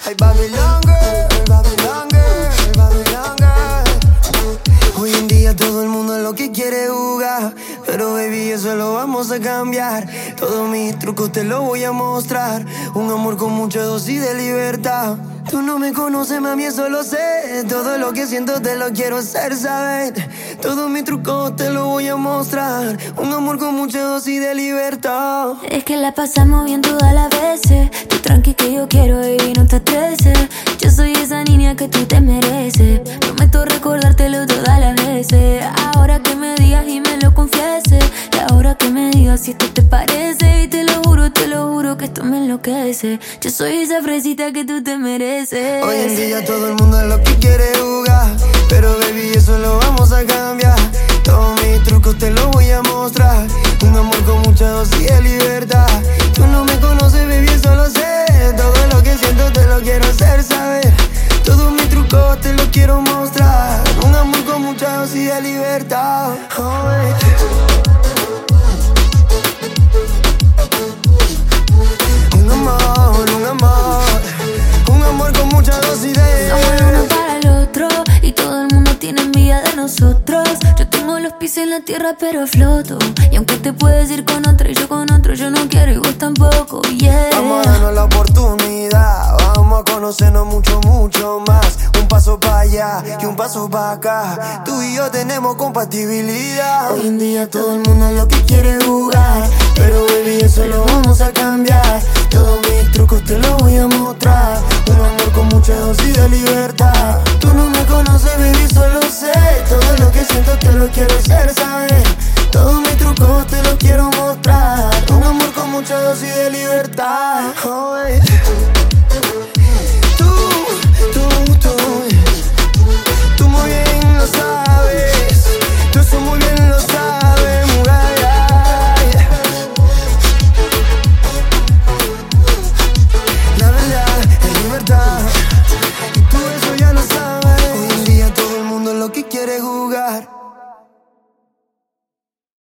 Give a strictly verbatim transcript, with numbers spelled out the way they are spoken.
Ay, Babylon Girl, Babylon Girl, Babylon Girl. Hoy en día todo el mundo es lo que quiere jugar, pero baby, eso lo vamos a cambiar. Todos mis trucos te los voy a mostrar. Un amor con mucha dosis de libertad. Tú no me conoces, mami, eso lo sé. Todo lo que siento te lo quiero hacer saber. Todos mis trucos te los voy a mostrar. Un amor con mucha dosis de libertad. Es que la pasamos bien todas las veces. Tú tranqui que yo quiero, baby, no te estreses. Yo soy esa niña que tú te mereces. Prometo recordártelo todas las veces. Ahora que me digas y me lo confieses. Y ahora que me digas si esto te parece. Y te lo juro, te lo juro que esto me enloquece. Yo soy esa fresita que tú te mereces. Hoy en día todo el mundo es lo que quiere jugar, pero baby, eso lo vamos a cambiar. Todos mis trucos te los voy a mostrar. Un amor con mucha dosis de libertad. Tú no me conoces, baby, eso lo sé. Todo lo que siento te lo quiero hacer saber. Todos mis trucos te los quiero mostrar. Un amor con mucha dosis de libertad. Oh, un amor, un amor. Un amor con mucha dosis de... Somos el uno para el otro y todo el mundo tiene envidia de nosotros. Yo tengo los pies en la tierra pero floto. Y aunque te puedes ir con otro y yo con otro, yo no quiero y vos tampoco, yeah. Vamos a darnos la oportunidad. Vamos a conocernos mucho, mucho más. Un paso para allá y un paso para acá. Tú y yo tenemos compatibilidad. Hoy en día todo el mundo es lo que quiere jugar, pero baby, eso lo vamos a cambiar. Todos mis trucos te los voy a mostrar. Un amor con mucha dosis de libertad. Tú no me conoces, baby, solo sé. Todo lo que siento te lo quiero hacer saber. Todo